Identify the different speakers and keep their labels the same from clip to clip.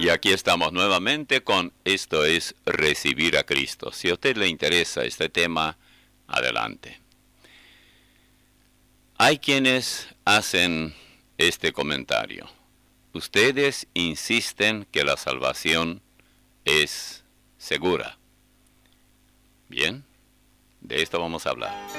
Speaker 1: Y aquí estamos nuevamente con Esto es Recibir a Cristo. Si a usted le interesa este tema, adelante. Hay quienes hacen este comentario. Ustedes insisten que la salvación es segura. Bien, de esto vamos a hablar.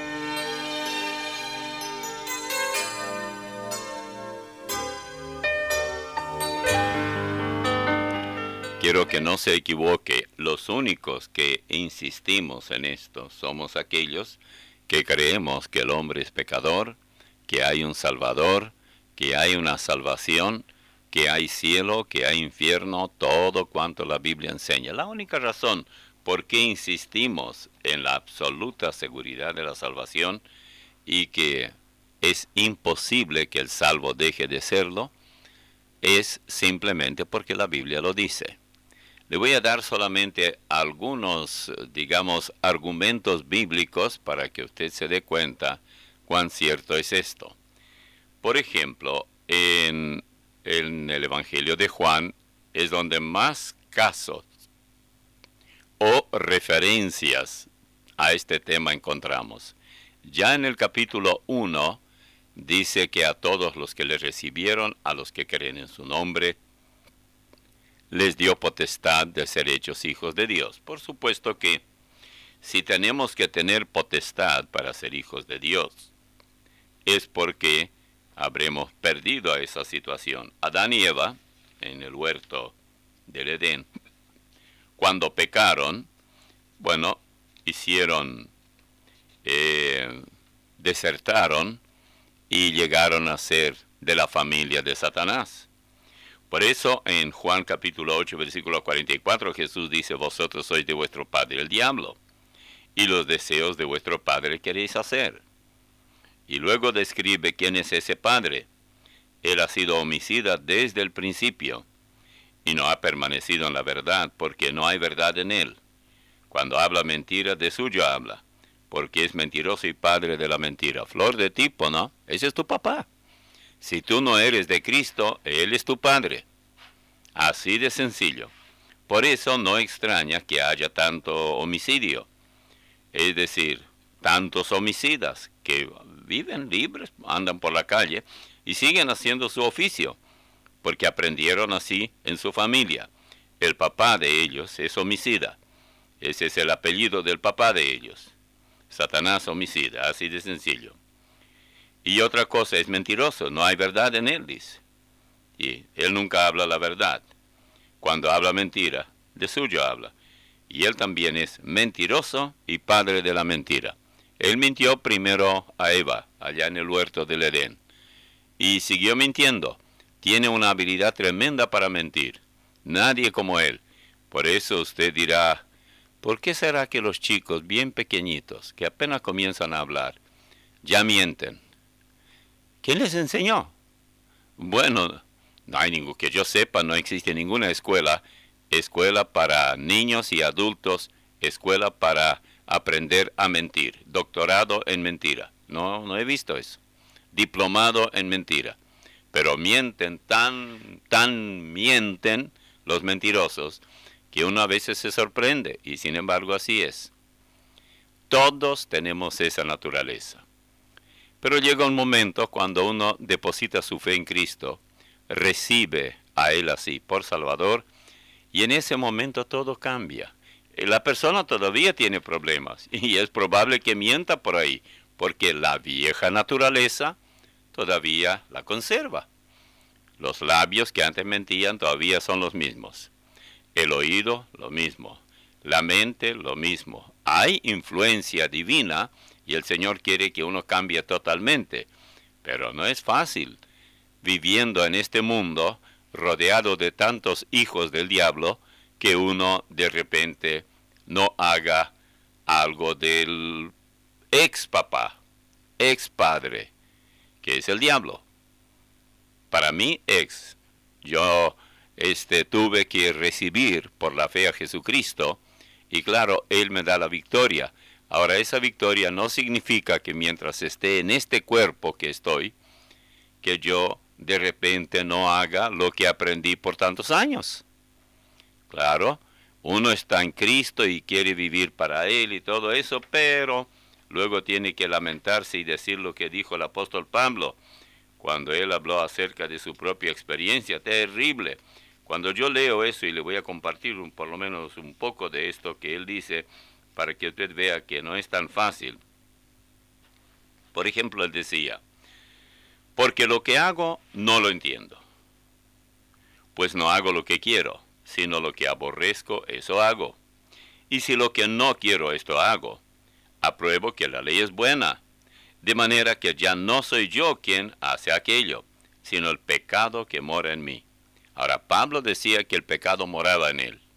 Speaker 1: Quiero que no se equivoque, los únicos que insistimos en esto somos aquellos que creemos que el hombre es pecador, que hay un Salvador, que hay una salvación, que hay cielo, que hay infierno, todo cuanto la Biblia enseña. La única razón por qué insistimos en la absoluta seguridad de la salvación y que es imposible que el salvo deje de serlo, es simplemente porque la Biblia lo dice. Le voy a dar solamente algunos, digamos, argumentos bíblicos para que usted se dé cuenta cuán cierto es esto. Por ejemplo, en el Evangelio de Juan es donde más casos o referencias a este tema encontramos. Ya en el capítulo 1 dice que a todos los que le recibieron, a los que creen en su nombre, les dio potestad de ser hechos hijos de Dios. Por supuesto que si tenemos que tener potestad para ser hijos de Dios, es porque habremos perdido a esa situación. Adán y Eva, en el huerto del Edén, cuando pecaron, bueno, desertaron y llegaron a ser de la familia de Satanás. Por eso en Juan capítulo 8, versículo 44, Jesús dice, vosotros sois de vuestro padre el diablo, y los deseos de vuestro padre queréis hacer. Y luego describe quién es ese padre. Él ha sido homicida desde el principio, y no ha permanecido en la verdad, porque no hay verdad en él. Cuando habla mentira, de suyo habla, porque es mentiroso y padre de la mentira. Flor de tipo, ¿no? Ese es tu papá. Si tú no eres de Cristo, Él es tu Padre. Así de sencillo. Por eso no extraña que haya tanto homicidio. Es decir, tantos homicidas que viven libres, andan por la calle y siguen haciendo su oficio, porque aprendieron así en su familia. El papá de ellos es homicida. Ese es el apellido del papá de ellos. Satanás homicida, así de sencillo. Y otra cosa, es mentiroso, no hay verdad en él, dice. Y él nunca habla la verdad. Cuando habla mentira, de suyo habla. Y él también es mentiroso y padre de la mentira. Él mintió primero a Eva, allá en el huerto del Edén. Y siguió mintiendo. Tiene una habilidad tremenda para mentir. Nadie como él. Por eso usted dirá, ¿por qué será que los chicos bien pequeñitos, que apenas comienzan a hablar, ya mienten? ¿Quién les enseñó? Bueno, no hay ningún, que yo sepa, no existe ninguna escuela para niños y adultos, escuela para aprender a mentir, doctorado en mentira. No he visto eso. Diplomado en mentira. Pero mienten, tan mienten los mentirosos, que uno a veces se sorprende, y sin embargo así es. Todos tenemos esa naturaleza. Pero llega un momento cuando uno deposita su fe en Cristo, recibe a Él así por Salvador, y en ese momento todo cambia. La persona todavía tiene problemas, y es probable que mienta por ahí, porque la vieja naturaleza todavía la conserva. Los labios que antes mentían todavía son los mismos. El oído, lo mismo. La mente, lo mismo. Hay influencia divina, y el Señor quiere que uno cambie totalmente. Pero no es fácil, viviendo en este mundo, rodeado de tantos hijos del diablo, que uno de repente no haga algo del ex papá, ex padre, que es el diablo. Para mí, ex. Yo tuve que recibir por la fe a Jesucristo, y claro, Él me da la victoria. Ahora, esa victoria no significa que mientras esté en este cuerpo que estoy, que yo de repente no haga lo que aprendí por tantos años. Claro, uno está en Cristo y quiere vivir para Él y todo eso, pero luego tiene que lamentarse y decir lo que dijo el apóstol Pablo, cuando él habló acerca de su propia experiencia terrible. Cuando yo leo eso, y le voy a compartir por lo menos un poco de esto que él dice, para que usted vea que no es tan fácil. Por ejemplo, él decía, porque lo que hago no lo entiendo, pues no hago lo que quiero, sino lo que aborrezco, eso hago. Y si lo que no quiero, esto hago, apruebo que la ley es buena, de manera que ya no soy yo quien hace aquello, sino el pecado que mora en mí. Ahora, Pablo decía que el pecado moraba en él.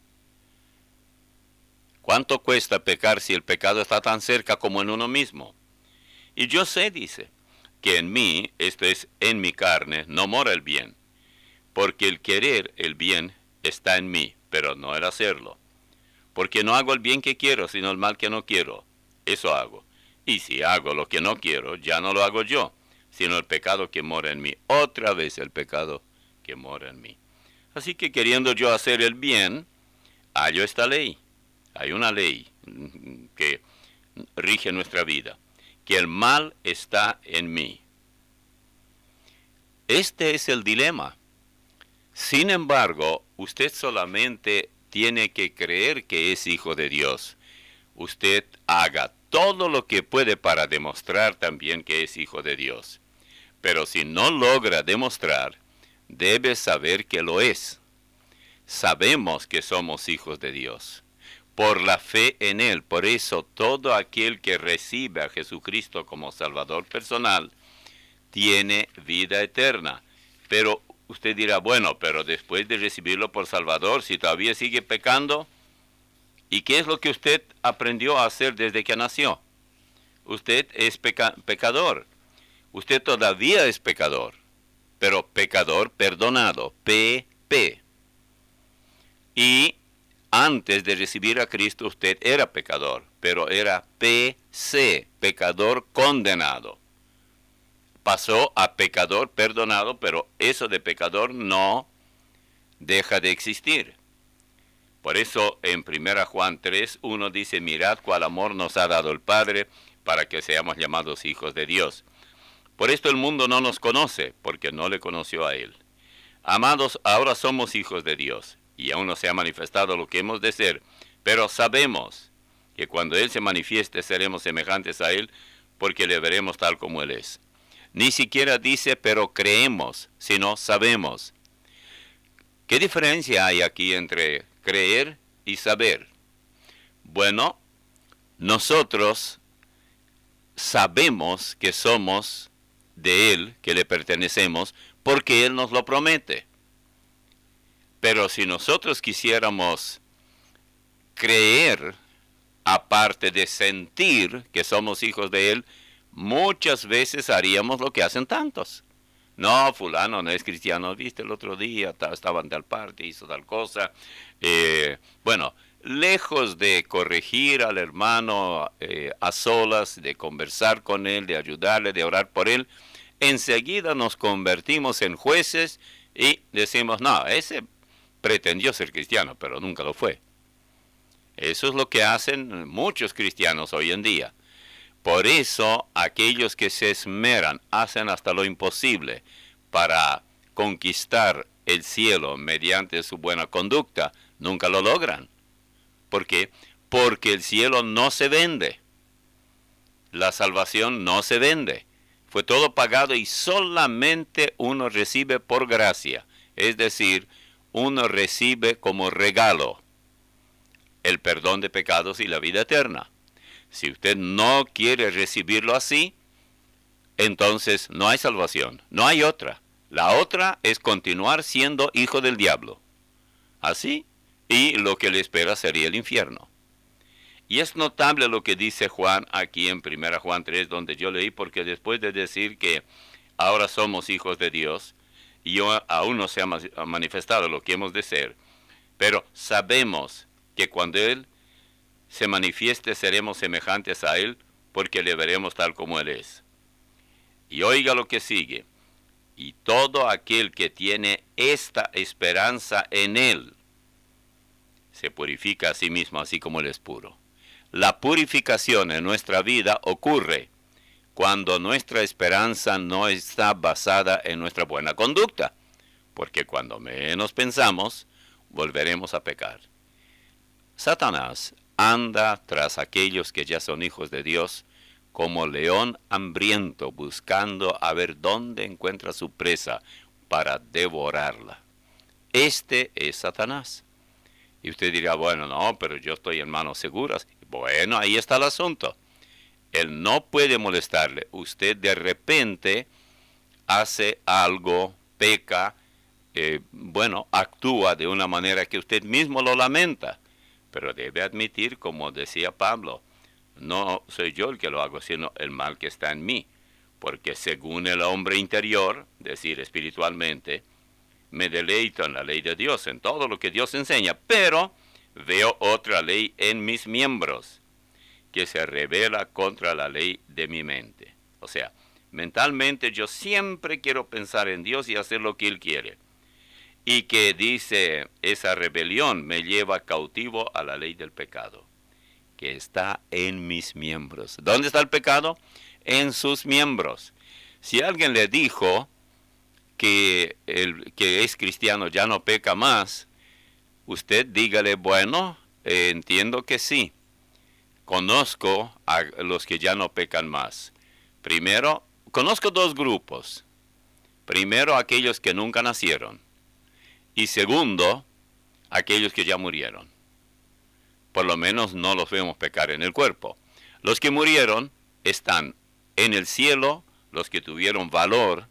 Speaker 1: ¿Cuánto cuesta pecar si el pecado está tan cerca como en uno mismo? Y yo sé, dice, que en mí, esto es, en mi carne, no mora el bien, porque el querer el bien está en mí, pero no el hacerlo. Porque no hago el bien que quiero, sino el mal que no quiero. Eso hago. Y si hago lo que no quiero, ya no lo hago yo, sino el pecado que mora en mí. Otra vez el pecado que mora en mí. Así que queriendo yo hacer el bien, hallo esta ley. Hay una ley que rige nuestra vida, que el mal está en mí. Este es el dilema. Sin embargo, usted solamente tiene que creer que es hijo de Dios. Usted haga todo lo que puede para demostrar también que es hijo de Dios. Pero si no logra demostrar, debe saber que lo es. Sabemos que somos hijos de Dios por la fe en Él. Por eso todo aquel que recibe a Jesucristo como Salvador personal tiene vida eterna. Pero usted dirá, bueno, pero después de recibirlo por Salvador, si todavía sigue pecando, ¿y qué es lo que usted aprendió a hacer desde que nació? Usted es pecador. Usted todavía es pecador, pero pecador perdonado, PP. Y antes de recibir a Cristo usted era pecador, pero era PC, pecador condenado. Pasó a pecador perdonado, pero eso de pecador no deja de existir. Por eso en 1 Juan 3:1 dice, mirad cuál amor nos ha dado el Padre para que seamos llamados hijos de Dios. Por esto el mundo no nos conoce, porque no le conoció a Él. Amados, ahora somos hijos de Dios, y aún no se ha manifestado lo que hemos de ser, pero sabemos que cuando Él se manifieste seremos semejantes a Él, porque le veremos tal como Él es. Ni siquiera dice, pero creemos, sino sabemos. ¿Qué diferencia hay aquí entre creer y saber? Bueno, nosotros sabemos que somos de Él, que le pertenecemos, porque Él nos lo promete. Pero si nosotros quisiéramos creer, aparte de sentir que somos hijos de Él, muchas veces haríamos lo que hacen tantos. No, fulano no es cristiano, viste el otro día, estaban tal parte, hizo tal cosa. Bueno, lejos de corregir al hermano a solas, de conversar con él, de ayudarle, de orar por él, enseguida nos convertimos en jueces y decimos, no, ese pretendió ser cristiano, pero nunca lo fue. Eso es lo que hacen muchos cristianos hoy en día. Por eso, aquellos que se esmeran, hacen hasta lo imposible para conquistar el cielo mediante su buena conducta, nunca lo logran. ¿Por qué? Porque el cielo no se vende. La salvación no se vende. Fue todo pagado y solamente uno recibe por gracia. Es decir, uno recibe como regalo el perdón de pecados y la vida eterna. Si usted no quiere recibirlo así, entonces no hay salvación, no hay otra. La otra es continuar siendo hijo del diablo. Así, y lo que le espera sería el infierno. Y es notable lo que dice Juan aquí en 1 Juan 3, donde yo leí, porque después de decir que ahora somos hijos de Dios, y aún no se ha manifestado lo que hemos de ser, pero sabemos que cuando Él se manifieste seremos semejantes a Él, porque le veremos tal como Él es. Y oiga lo que sigue. Y todo aquel que tiene esta esperanza en Él se purifica a sí mismo así como Él es puro. La purificación en nuestra vida ocurre cuando nuestra esperanza no está basada en nuestra buena conducta, porque cuando menos pensamos, volveremos a pecar. Satanás anda tras aquellos que ya son hijos de Dios como león hambriento buscando a ver dónde encuentra su presa para devorarla. Este es Satanás. Y usted dirá, bueno, no, pero yo estoy en manos seguras. Bueno, ahí está el asunto. Él no puede molestarle. Usted de repente hace algo, peca, actúa de una manera que usted mismo lo lamenta. Pero debe admitir, como decía Pablo, no soy yo el que lo hago, sino el mal que está en mí. Porque según el hombre interior, decir espiritualmente, me deleito en la ley de Dios, en todo lo que Dios enseña, pero veo otra ley en mis miembros, que se revela contra la ley de mi mente. O sea, mentalmente yo siempre quiero pensar en Dios y hacer lo que Él quiere. Y que dice, esa rebelión me lleva cautivo a la ley del pecado, que está en mis miembros. ¿Dónde está el pecado? En sus miembros. Si alguien le dijo que el que es cristiano ya no peca más, usted dígale, bueno, entiendo que sí. Conozco a los que ya no pecan más. Primero, conozco dos grupos. Primero, aquellos que nunca nacieron. Y segundo, aquellos que ya murieron. Por lo menos no los vemos pecar en el cuerpo. Los que murieron están en el cielo, los que tuvieron valor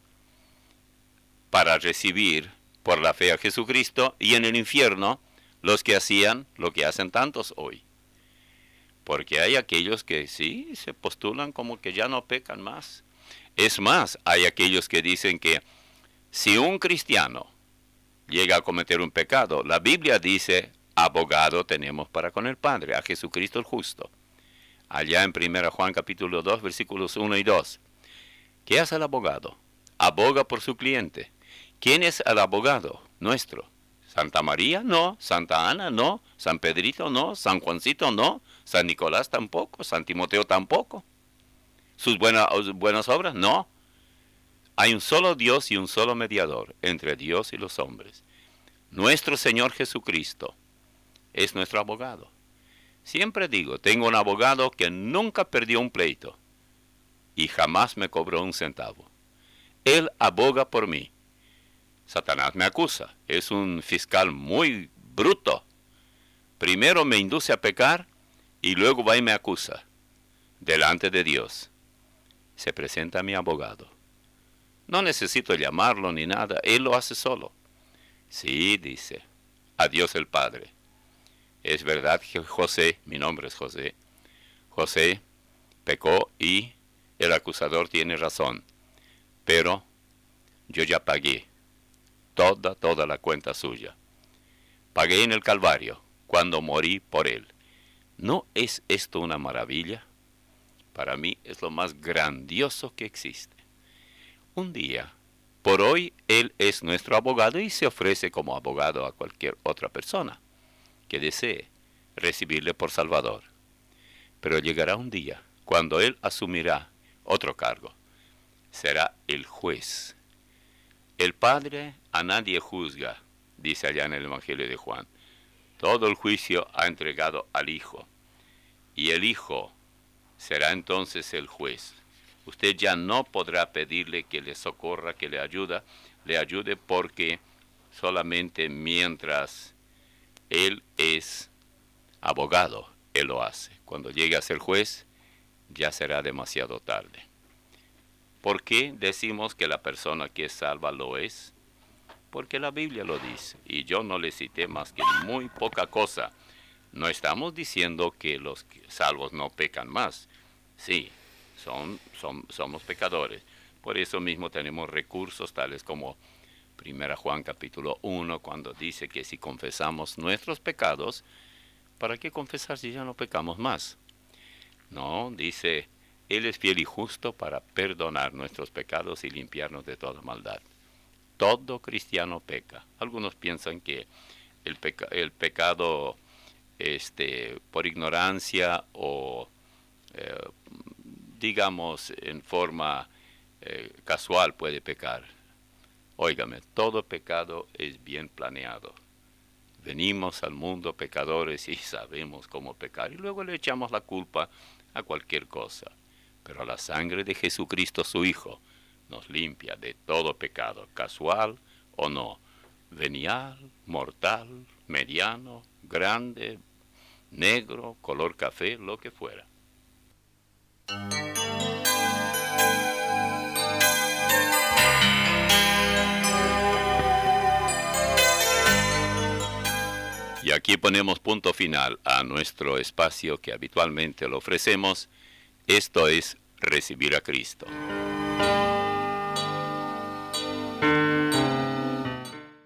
Speaker 1: para recibir por la fe a Jesucristo, y en el infierno los que hacían lo que hacen tantos hoy. Porque hay aquellos que sí se postulan como que ya no pecan más. Es más, hay aquellos que dicen que si un cristiano llega a cometer un pecado, la Biblia dice, abogado tenemos para con el Padre, a Jesucristo el justo. Allá en 1 Juan capítulo 2, versículos 1 y 2. ¿Qué hace el abogado? Aboga por su cliente. ¿Quién es el abogado nuestro? ¿Santa María? No. ¿Santa Ana? No. ¿San Pedrito? No. ¿San Juancito? No. ¿San Nicolás? Tampoco. ¿San Timoteo? Tampoco. ¿Sus buenas obras? No. Hay un solo Dios y un solo mediador entre Dios y los hombres. Nuestro Señor Jesucristo es nuestro abogado. Siempre digo, tengo un abogado que nunca perdió un pleito y jamás me cobró un centavo. Él aboga por mí. Satanás me acusa. Es un fiscal muy bruto. Primero me induce a pecar y luego va y me acusa. Delante de Dios se presenta mi abogado. No necesito llamarlo ni nada. Él lo hace solo. Sí, dice, a Dios el Padre. Es verdad que José, mi nombre es José, José pecó y el acusador tiene razón. Pero yo ya pagué toda la cuenta suya. Pagué en el Calvario cuando morí por él. ¿No es esto una maravilla? Para mí es lo más grandioso que existe. Un día, por hoy, él es nuestro abogado y se ofrece como abogado a cualquier otra persona que desee recibirle por Salvador. Pero llegará un día cuando él asumirá otro cargo. Será el juez. El Padre a nadie juzga, dice allá en el Evangelio de Juan. Todo el juicio ha entregado al Hijo. Y el Hijo será entonces el juez. Usted ya no podrá pedirle que le socorra, que le ayude porque solamente mientras Él es abogado, Él lo hace. Cuando llegue a ser juez, ya será demasiado tarde. ¿Por qué decimos que la persona que es salva lo es? Porque la Biblia lo dice, y yo no le cité más que muy poca cosa. No estamos diciendo que los salvos no pecan más. Sí, somos pecadores. Por eso mismo tenemos recursos tales como 1 Juan capítulo 1, cuando dice que si confesamos nuestros pecados, ¿para qué confesar si ya no pecamos más? No, dice, Él es fiel y justo para perdonar nuestros pecados y limpiarnos de toda maldad. Todo cristiano peca. Algunos piensan que el pecado por ignorancia o, digamos, en forma casual puede pecar. Óigame, todo pecado es bien planeado. Venimos al mundo pecadores y sabemos cómo pecar y luego le echamos la culpa a cualquier cosa. Pero la sangre de Jesucristo, su Hijo, nos limpia de todo pecado, casual o no, venial, mortal, mediano, grande, negro, color café, lo que fuera. Y aquí ponemos punto final a nuestro espacio que habitualmente lo ofrecemos. Esto es Recibir a Cristo.